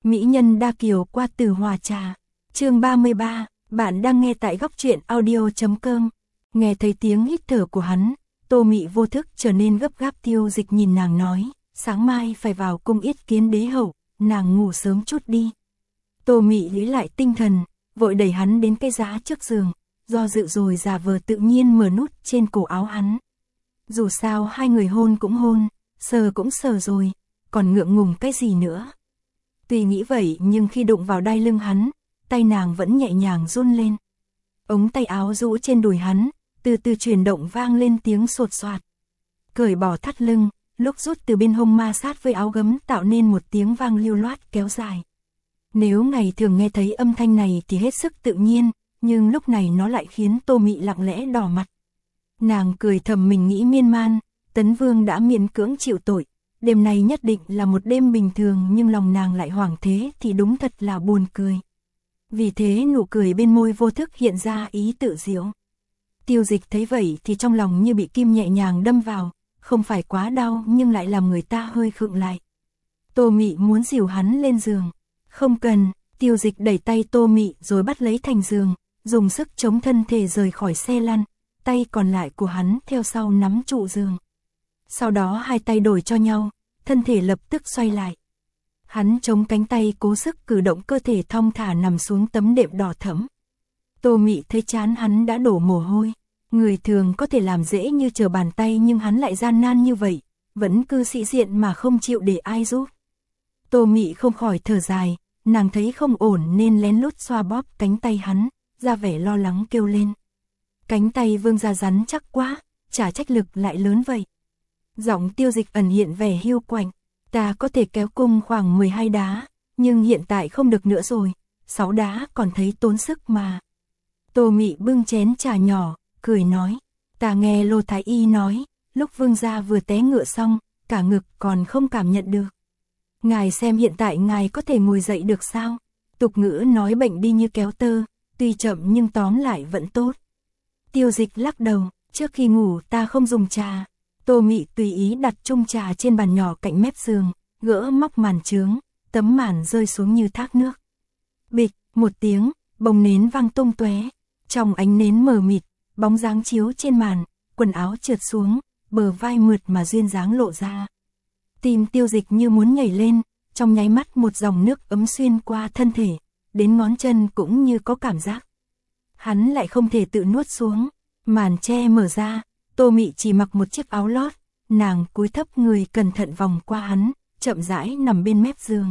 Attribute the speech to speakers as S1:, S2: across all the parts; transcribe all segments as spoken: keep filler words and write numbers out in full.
S1: Mỹ nhân đa kiều qua từ hòa trà. Chương ba mươi ba, bạn đang nghe tại góc truyện audio chấm com. Nghe thấy tiếng hít thở của hắn, Tô Mị vô thức trở nên gấp gáp. Tiêu Dịch nhìn nàng nói, sáng mai phải vào cung yết kiến đế hậu, nàng ngủ sớm chút đi. Tô Mị lấy lại tinh thần, vội đẩy hắn đến cái giá trước giường, do dự rồi giả vờ tự nhiên mở nút trên cổ áo hắn. Dù sao hai người hôn cũng hôn, sờ cũng sờ rồi, còn ngượng ngùng cái gì nữa. Tuy nghĩ vậy nhưng khi đụng vào đai lưng hắn, tay nàng vẫn nhẹ nhàng run lên. Ống tay áo rũ trên đùi hắn, từ từ chuyển động vang lên tiếng sột soạt. Cởi bỏ thắt lưng, lúc rút từ bên hông ma sát với áo gấm tạo nên một tiếng vang lưu loát kéo dài. Nếu ngày thường nghe thấy âm thanh này thì hết sức tự nhiên, nhưng lúc này nó lại khiến Tô Mị lặng lẽ đỏ mặt. Nàng cười thầm mình nghĩ miên man, Tấn Vương đã miễn cưỡng chịu tội. Đêm này nhất định là một đêm bình thường nhưng lòng nàng lại hoảng thế thì đúng thật là buồn cười. Vì thế nụ cười bên môi vô thức hiện ra ý tự giễu. Tiêu Dịch thấy vậy thì trong lòng như bị kim nhẹ nhàng đâm vào, không phải quá đau nhưng lại làm người ta hơi khựng lại. Tô Mị muốn dìu hắn lên giường. Không cần, Tiêu Dịch đẩy tay Tô Mị rồi bắt lấy thành giường, dùng sức chống thân thể rời khỏi xe lăn, tay còn lại của hắn theo sau nắm trụ giường. Sau đó hai tay đổi cho nhau, thân thể lập tức xoay lại. Hắn chống cánh tay cố sức cử động cơ thể thong thả nằm xuống tấm đệm đỏ thẫm. Tô Mị thấy trán hắn đã đổ mồ hôi. Người thường có thể làm dễ như trở bàn tay nhưng hắn lại gian nan như vậy, vẫn cứ sĩ diện mà không chịu để ai giúp. Tô Mị không khỏi thở dài, nàng thấy không ổn nên lén lút xoa bóp cánh tay hắn, ra vẻ lo lắng kêu lên. Cánh tay Vương gia rắn chắc quá, chả trách lực lại lớn vậy. Giọng Tiêu Dịch ẩn hiện vẻ hiu quạnh, ta có thể kéo cung khoảng mười hai đá, nhưng hiện tại không được nữa rồi, sáu đá còn thấy tốn sức mà. Tô Mị bưng chén trà nhỏ, cười nói, ta nghe Lô Thái Y nói, lúc Vương gia vừa té ngựa xong, cả ngực còn không cảm nhận được. Ngài xem hiện tại ngài có thể ngồi dậy được sao? Tục ngữ nói bệnh đi như kéo tơ, tuy chậm nhưng tóm lại vẫn tốt. Tiêu Dịch lắc đầu, trước khi ngủ ta không dùng trà. Tô Mị tùy ý đặt chung trà trên bàn nhỏ cạnh mép giường, gỡ móc màn trướng, tấm màn rơi xuống như thác nước. Bịch, một tiếng, bông nến vang tung tóe, trong ánh nến mờ mịt, bóng dáng chiếu trên màn, quần áo trượt xuống, bờ vai mượt mà duyên dáng lộ ra. Tim Tiêu Dịch như muốn nhảy lên, trong nháy mắt một dòng nước ấm xuyên qua thân thể, đến ngón chân cũng như có cảm giác. Hắn lại không thể tự nuốt xuống, màn che mở ra, Tô Mị chỉ mặc một chiếc áo lót, nàng cúi thấp người cẩn thận vòng qua hắn, chậm rãi nằm bên mép giường.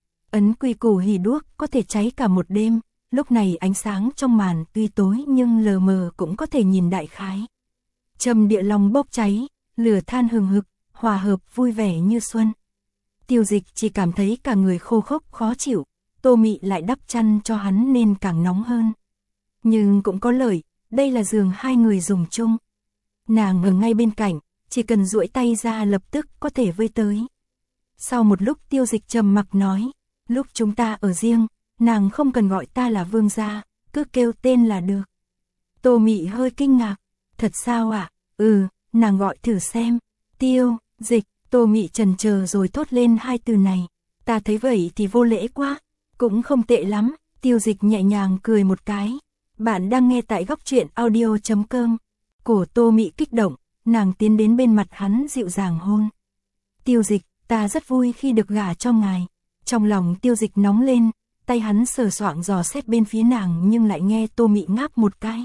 S1: Ấn quy củ hỉ đuốc có thể cháy cả một đêm, lúc này ánh sáng trong màn tuy tối nhưng lờ mờ cũng có thể nhìn đại khái. Trầm địa lòng bốc cháy, lửa than hừng hực, hòa hợp vui vẻ như xuân. Tiêu Dịch chỉ cảm thấy cả người khô khốc khó chịu, Tô Mị lại đắp chăn cho hắn nên càng nóng hơn. Nhưng cũng có lợi, đây là giường hai người dùng chung. Nàng ở ngay bên cạnh, chỉ cần duỗi tay ra lập tức có thể vây tới. Sau một lúc Tiêu Dịch trầm mặc nói, lúc chúng ta ở riêng, nàng không cần gọi ta là Vương gia, cứ kêu tên là được. Tô Mị hơi kinh ngạc, thật sao ạ? À? Ừ, nàng gọi thử xem. Tiêu Dịch, Tô Mị chần chờ rồi thốt lên hai từ này. Ta thấy vậy thì vô lễ quá, cũng không tệ lắm. Tiêu Dịch nhẹ nhàng cười một cái. Bạn đang nghe tại góc truyện audio chấm com. Cổ Tô Mị kích động, nàng tiến đến bên mặt hắn dịu dàng hôn. Tiêu Dịch, ta rất vui khi được gả cho ngài. Trong lòng Tiêu Dịch nóng lên, tay hắn sờ soạng dò xét bên phía nàng nhưng lại nghe Tô Mị ngáp một cái.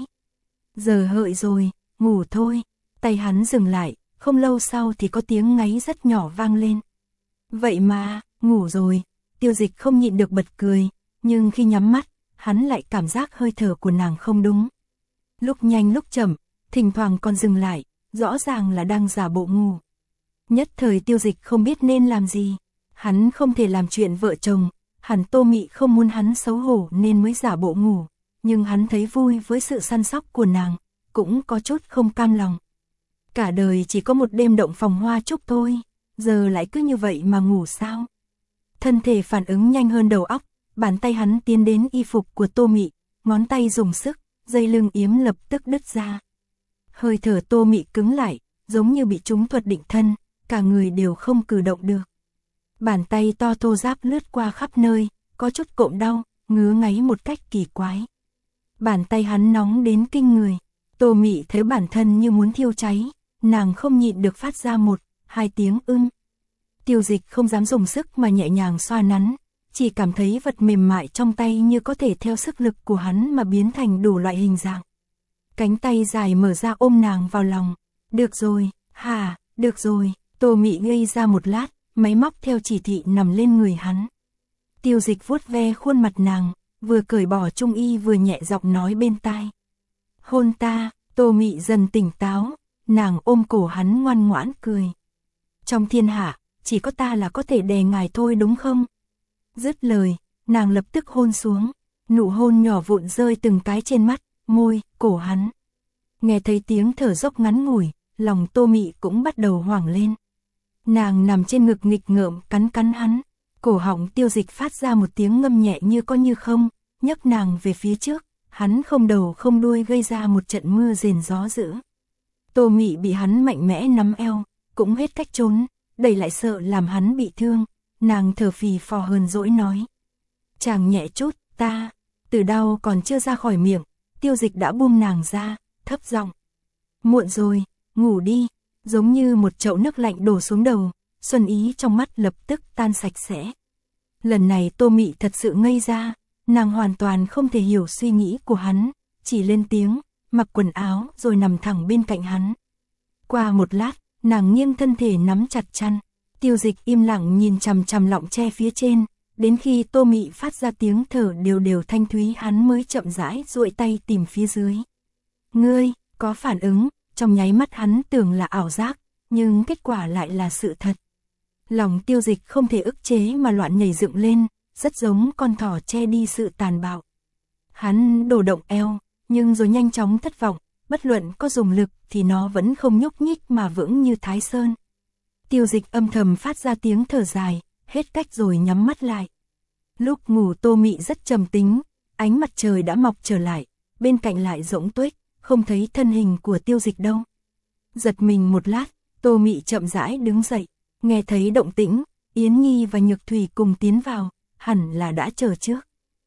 S1: Giờ hợi rồi, ngủ thôi. Tay hắn dừng lại, không lâu sau thì có tiếng ngáy rất nhỏ vang lên. Vậy mà, ngủ rồi. Tiêu Dịch không nhịn được bật cười, nhưng khi nhắm mắt, hắn lại cảm giác hơi thở của nàng không đúng. Lúc nhanh lúc chậm, thỉnh thoảng còn dừng lại, rõ ràng là đang giả bộ ngủ. Nhất thời Tiêu Dịch không biết nên làm gì. Hắn không thể làm chuyện vợ chồng, hẳn Tô Mị không muốn hắn xấu hổ nên mới giả bộ ngủ. Nhưng hắn thấy vui với sự săn sóc của nàng, cũng có chút không cam lòng. Cả đời chỉ có một đêm động phòng hoa trúc thôi, giờ lại cứ như vậy mà ngủ sao? Thân thể phản ứng nhanh hơn đầu óc, bàn tay hắn tiến đến y phục của Tô Mị, ngón tay dùng sức, dây lưng yếm lập tức đứt ra. Hơi thở Tô Mị cứng lại, giống như bị trúng thuật định thân, cả người đều không cử động được. Bàn tay to thô ráp lướt qua khắp nơi, có chút cộm đau, ngứa ngáy một cách kỳ quái. Bàn tay hắn nóng đến kinh người, Tô Mị thấy bản thân như muốn thiêu cháy, nàng không nhịn được phát ra một, hai tiếng ưm. Tiêu Dịch không dám dùng sức mà nhẹ nhàng xoa nắn, chỉ cảm thấy vật mềm mại trong tay như có thể theo sức lực của hắn mà biến thành đủ loại hình dạng. Cánh tay dài mở ra ôm nàng vào lòng. Được rồi, hả, được rồi, Tô Mị ngây ra một lát, máy móc theo chỉ thị nằm lên người hắn. Tiêu Dịch vuốt ve khuôn mặt nàng, vừa cởi bỏ trung y vừa nhẹ giọng nói bên tai. Hôn ta. Tô Mị dần tỉnh táo, nàng ôm cổ hắn ngoan ngoãn cười. Trong thiên hạ, chỉ có ta là có thể đè ngài thôi đúng không? Dứt lời, nàng lập tức hôn xuống, nụ hôn nhỏ vụn rơi từng cái trên mắt, môi, cổ hắn. Nghe thấy tiếng thở dốc ngắn ngủi, lòng Tô Mị cũng bắt đầu hoảng lên. Nàng nằm trên ngực nghịch ngợm cắn cắn hắn, cổ họng Tiêu Dịch phát ra một tiếng ngâm nhẹ như có như không, nhấc nàng về phía trước, hắn không đầu không đuôi gây ra một trận mưa rền gió dữ. Tô Mị bị hắn mạnh mẽ nắm eo, cũng hết cách trốn, đẩy lại sợ làm hắn bị thương, nàng thở phì phò hờn dỗi nói. Chàng nhẹ chút, ta, từ đau còn chưa ra khỏi miệng, Tiêu Dịch đã buông nàng ra, thấp giọng. Muộn rồi, ngủ đi, giống như một chậu nước lạnh đổ xuống đầu, xuân ý trong mắt lập tức tan sạch sẽ. Lần này Tô Mị thật sự ngây ra, nàng hoàn toàn không thể hiểu suy nghĩ của hắn, chỉ lên tiếng, mặc quần áo rồi nằm thẳng bên cạnh hắn. Qua một lát, nàng nghiêng thân thể nắm chặt chăn, Tiêu Dịch im lặng nhìn chằm chằm lọng tre phía trên, đến khi Tô Mị phát ra tiếng thở đều đều thanh thúy hắn mới chậm rãi duỗi tay tìm phía dưới. Ngươi, có phản ứng, trong nháy mắt hắn tưởng là ảo giác, nhưng kết quả lại là sự thật. Lòng Tiêu Dịch không thể ức chế mà loạn nhảy dựng lên, rất giống con thỏ che đi sự tàn bạo. Hắn đổ động eo, nhưng rồi nhanh chóng thất vọng, bất luận có dùng lực thì nó vẫn không nhúc nhích mà vững như Thái Sơn. Tiêu Dịch âm thầm phát ra tiếng thở dài, hết cách rồi nhắm mắt lại. Lúc ngủ Tô Mị rất trầm tính, ánh mặt trời đã mọc trở lại, bên cạnh lại rỗng tuếch, không thấy thân hình của Tiêu Dịch đâu. Giật mình một lát, Tô Mị chậm rãi đứng dậy, nghe thấy động tĩnh, Yến Nhi và Nhược Thủy cùng tiến vào, hẳn là đã chờ trước.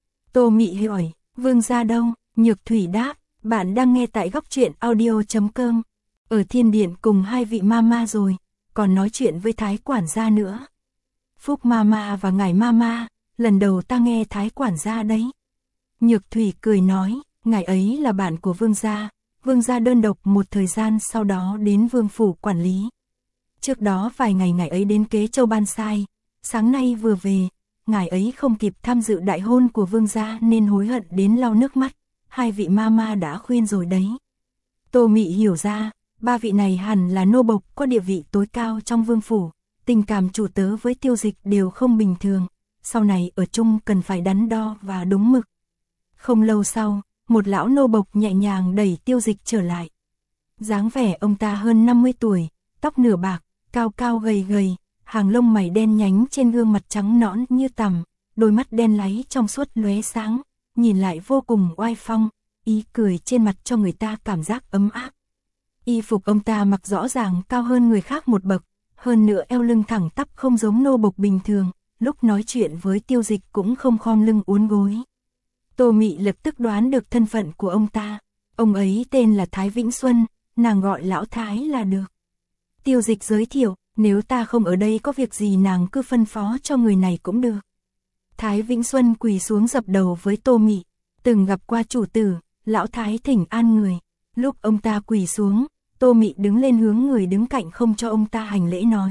S1: Tô Mị hỏi, Vương gia đâu? Nhược Thủy đáp, bạn đang nghe tại góc truyện audio chấm com. Ở thiên điện cùng hai vị mama rồi, còn nói chuyện với Thái quản gia nữa. Phúc mama và ngài mama, lần đầu ta nghe Thái quản gia đấy. Nhược Thủy cười nói, ngài ấy là bạn của Vương gia, Vương gia đơn độc một thời gian sau đó đến Vương phủ quản lý. Trước đó vài ngày ngài ấy đến Kế Châu Ban Sai, sáng nay vừa về, ngài ấy không kịp tham dự đại hôn của Vương gia nên hối hận đến lau nước mắt, hai vị mama đã khuyên rồi đấy. Tô Mị hiểu ra, ba vị này hẳn là nô bộc có địa vị tối cao trong Vương phủ, tình cảm chủ tớ với Tiêu Dịch đều không bình thường, sau này ở chung cần phải đắn đo và đúng mực. Không lâu sau, một lão nô bộc nhẹ nhàng đẩy Tiêu Dịch trở lại. Dáng vẻ ông ta hơn năm mươi tuổi, tóc nửa bạc, cao cao gầy gầy, hàng lông mày đen nhánh trên gương mặt trắng nõn như tằm, đôi mắt đen láy trong suốt lóe sáng, nhìn lại vô cùng oai phong, ý cười trên mặt cho người ta cảm giác ấm áp. Y phục ông ta mặc rõ ràng cao hơn người khác một bậc, hơn nữa eo lưng thẳng tắp không giống nô bộc bình thường, lúc nói chuyện với Tiêu Dịch cũng không khom lưng uốn gối. Tô Mị lập tức đoán được thân phận của ông ta, ông ấy tên là Thái Vĩnh Xuân, nàng gọi lão Thái là được. Tiêu Dịch giới thiệu, nếu ta không ở đây có việc gì nàng cứ phân phó cho người này cũng được. Thái Vĩnh Xuân quỳ xuống dập đầu với Tô Mị, từng gặp qua chủ tử, lão Thái thỉnh an người. Lúc ông ta quỳ xuống, Tô Mị đứng lên hướng người đứng cạnh không cho ông ta hành lễ nói.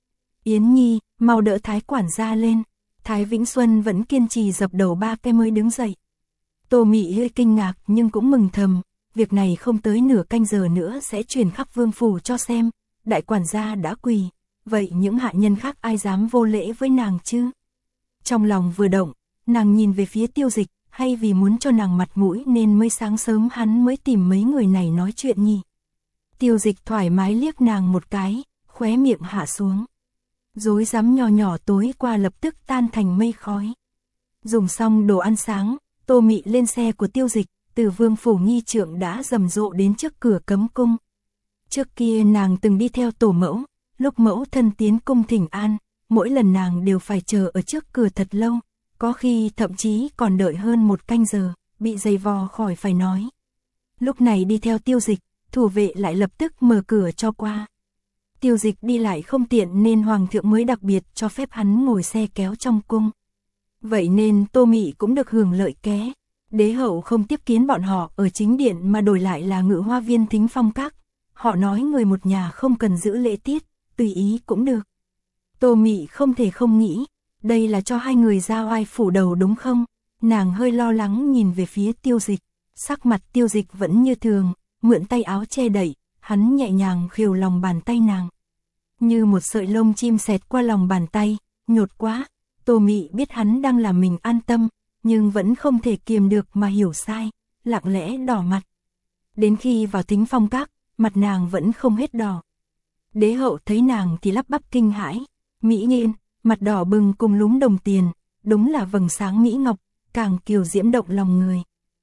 S1: Yến Nhi, mau đỡ Thái quản gia lên. Thái Vĩnh Xuân vẫn kiên trì dập đầu ba cái mới đứng dậy. Tô Mị hơi kinh ngạc nhưng cũng mừng thầm, việc này không tới nửa canh giờ nữa sẽ truyền khắp vương phủ cho xem, đại quản gia đã quỳ, vậy những hạ nhân khác ai dám vô lễ với nàng chứ? Trong lòng vừa động, nàng nhìn về phía Tiêu Dịch, hay vì muốn cho nàng mặt mũi nên mới sáng sớm hắn mới tìm mấy người này nói chuyện nhỉ? Tiêu Dịch thoải mái liếc nàng một cái, khóe miệng hạ xuống. Rối rắm nhỏ nhỏ tối qua lập tức tan thành mây khói. Dùng xong đồ ăn sáng, Tô Mị lên xe của Tiêu Dịch, từ vương phủ nghi trượng đã rầm rộ đến trước cửa cấm cung. Trước kia nàng từng đi theo tổ mẫu, lúc mẫu thân tiến cung thỉnh an, mỗi lần nàng đều phải chờ ở trước cửa thật lâu, có khi thậm chí còn đợi hơn một canh giờ, bị giày vò khỏi phải nói. Lúc này đi theo Tiêu Dịch, thủ vệ lại lập tức mở cửa cho qua. Tiêu Dịch đi lại không tiện nên Hoàng thượng mới đặc biệt cho phép hắn ngồi xe kéo trong cung. Vậy nên Tô Mị cũng được hưởng lợi ké. Đế hậu không tiếp kiến bọn họ ở chính điện mà đổi lại là Ngự Hoa Viên Thính Phong Các. Họ nói người một nhà không cần giữ lễ tiết, tùy ý cũng được. Tô Mị không thể không nghĩ, đây là cho hai người ra oai phủ đầu đúng không? Nàng hơi lo lắng nhìn về phía Tiêu Dịch, sắc mặt Tiêu Dịch vẫn như thường, mượn tay áo che đậy, hắn nhẹ nhàng khều lòng bàn tay nàng. Như một sợi lông chim xẹt qua lòng bàn tay, nhột quá. Tô Mị biết hắn đang làm mình an tâm, nhưng vẫn không thể kiềm được mà hiểu sai, lặng lẽ đỏ mặt. Đến khi vào Thính Phong Các, mặt nàng vẫn không hết đỏ. Đế hậu thấy nàng thì lắp bắp kinh hãi, mỹ nhân, mặt đỏ bừng cùng lúm đồng tiền, đúng là vầng sáng mỹ ngọc, càng kiều diễm động lòng người.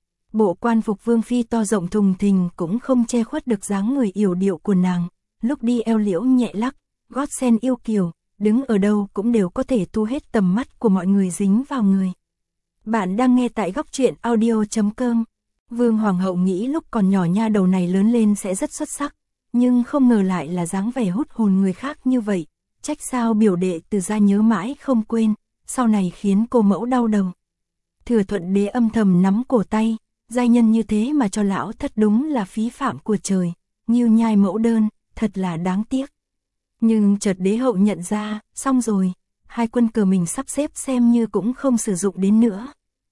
S1: Bộ quan phục vương phi to rộng thùng thình cũng không che khuất được dáng người yểu điệu của nàng, lúc đi eo liễu nhẹ lắc, gót sen yêu kiều, đứng ở đâu cũng đều có thể thu hết tầm mắt của mọi người dính vào người. Bạn đang nghe tại góc truyện audio chấm com. Vương Hoàng hậu nghĩ lúc còn nhỏ nha đầu này lớn lên sẽ rất xuất sắc, nhưng không ngờ lại là dáng vẻ hút hồn người khác như vậy, trách sao biểu đệ từ gia nhớ mãi không quên, sau này khiến cô mẫu đau đầu. Thừa Thuận Đế âm thầm nắm cổ tay, giai nhân như thế mà cho lão thất đúng là phí phạm của trời, nghiêu nhai mẫu đơn, thật là đáng tiếc. Nhưng chợt Đế hậu nhận ra, xong rồi, hai quân cờ mình sắp xếp xem như cũng không sử dụng đến nữa.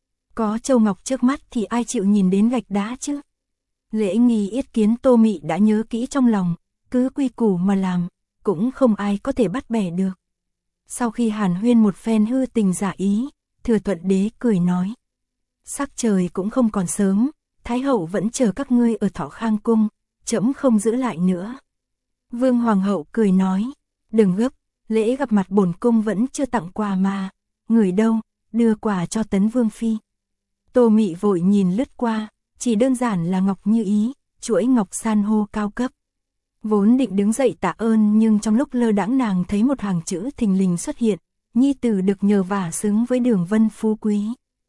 S1: Có châu ngọc trước mắt thì ai chịu nhìn đến gạch đá chứ? Lễ nghi yết kiến Tô Mị đã nhớ kỹ trong lòng, cứ quy củ mà làm, cũng không ai có thể bắt bẻ được. Sau khi hàn huyên một phen hư tình giả ý, Thừa Thuận Đế cười nói: sắc trời cũng không còn sớm, Thái hậu vẫn chờ các ngươi ở Thọ Khang cung, trẫm không giữ lại nữa. Vương Hoàng hậu cười nói: đừng gấp, lễ gặp mặt bổn cung vẫn chưa tặng quà mà, người đâu, đưa quà cho Tấn Vương phi. Tô Mị vội nhìn lướt qua, chỉ đơn giản là ngọc như ý, chuỗi ngọc san hô cao cấp. Vốn định đứng dậy tạ ơn nhưng trong lúc lơ đãng nàng thấy một hàng chữ thình lình xuất hiện, nhi tử được nhờ vả xứng với Đường Vân phú quý.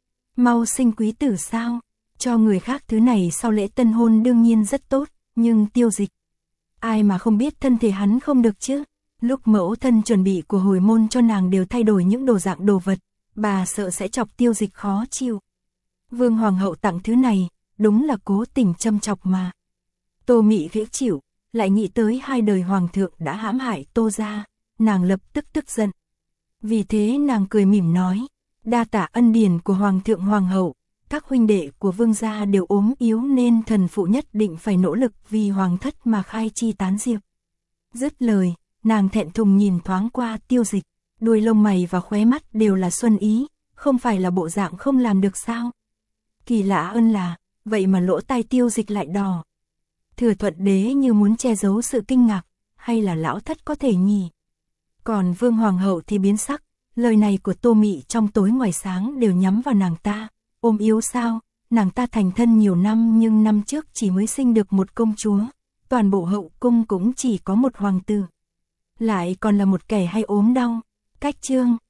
S1: Mau sinh quý tử sao? Cho người khác thứ này sau lễ tân hôn đương nhiên rất tốt, nhưng Tiêu Dịch, ai mà không biết thân thể hắn không được chứ? Lúc mẫu thân chuẩn bị của hồi môn cho nàng đều thay đổi những đồ dạng đồ vật, bà sợ sẽ chọc Tiêu Dịch khó chịu. Vương Hoàng hậu tặng thứ này, đúng là cố tình châm chọc mà. Tô Mị ghễ chịu, lại nghĩ tới hai đời hoàng thượng đã hãm hại Tô gia, nàng lập tức tức giận. Vì thế nàng cười mỉm nói: đa tạ ân điển của hoàng thượng hoàng hậu, các huynh đệ của vương gia đều ốm yếu nên thần phụ nhất định phải nỗ lực vì hoàng thất mà khai chi tán diệp. Dứt lời, nàng thẹn thùng nhìn thoáng qua Tiêu Dịch, đuôi lông mày và khóe mắt đều là xuân ý, không phải là bộ dạng không làm được sao? Kỳ lạ hơn là, vậy mà lỗ tai Tiêu Dịch lại đỏ. Thừa Thuận Đế như muốn che giấu sự kinh ngạc, hay là lão thất có thể nhỉ? Còn Vương Hoàng hậu thì biến sắc, lời này của Tô Mị trong tối ngoài sáng đều nhắm vào nàng ta. Ôm yếu sao? Nàng ta thành thân nhiều năm nhưng năm trước chỉ mới sinh được một công chúa, toàn bộ hậu cung cũng chỉ có một hoàng tử. Lại còn là một kẻ hay ốm đau. Cách chương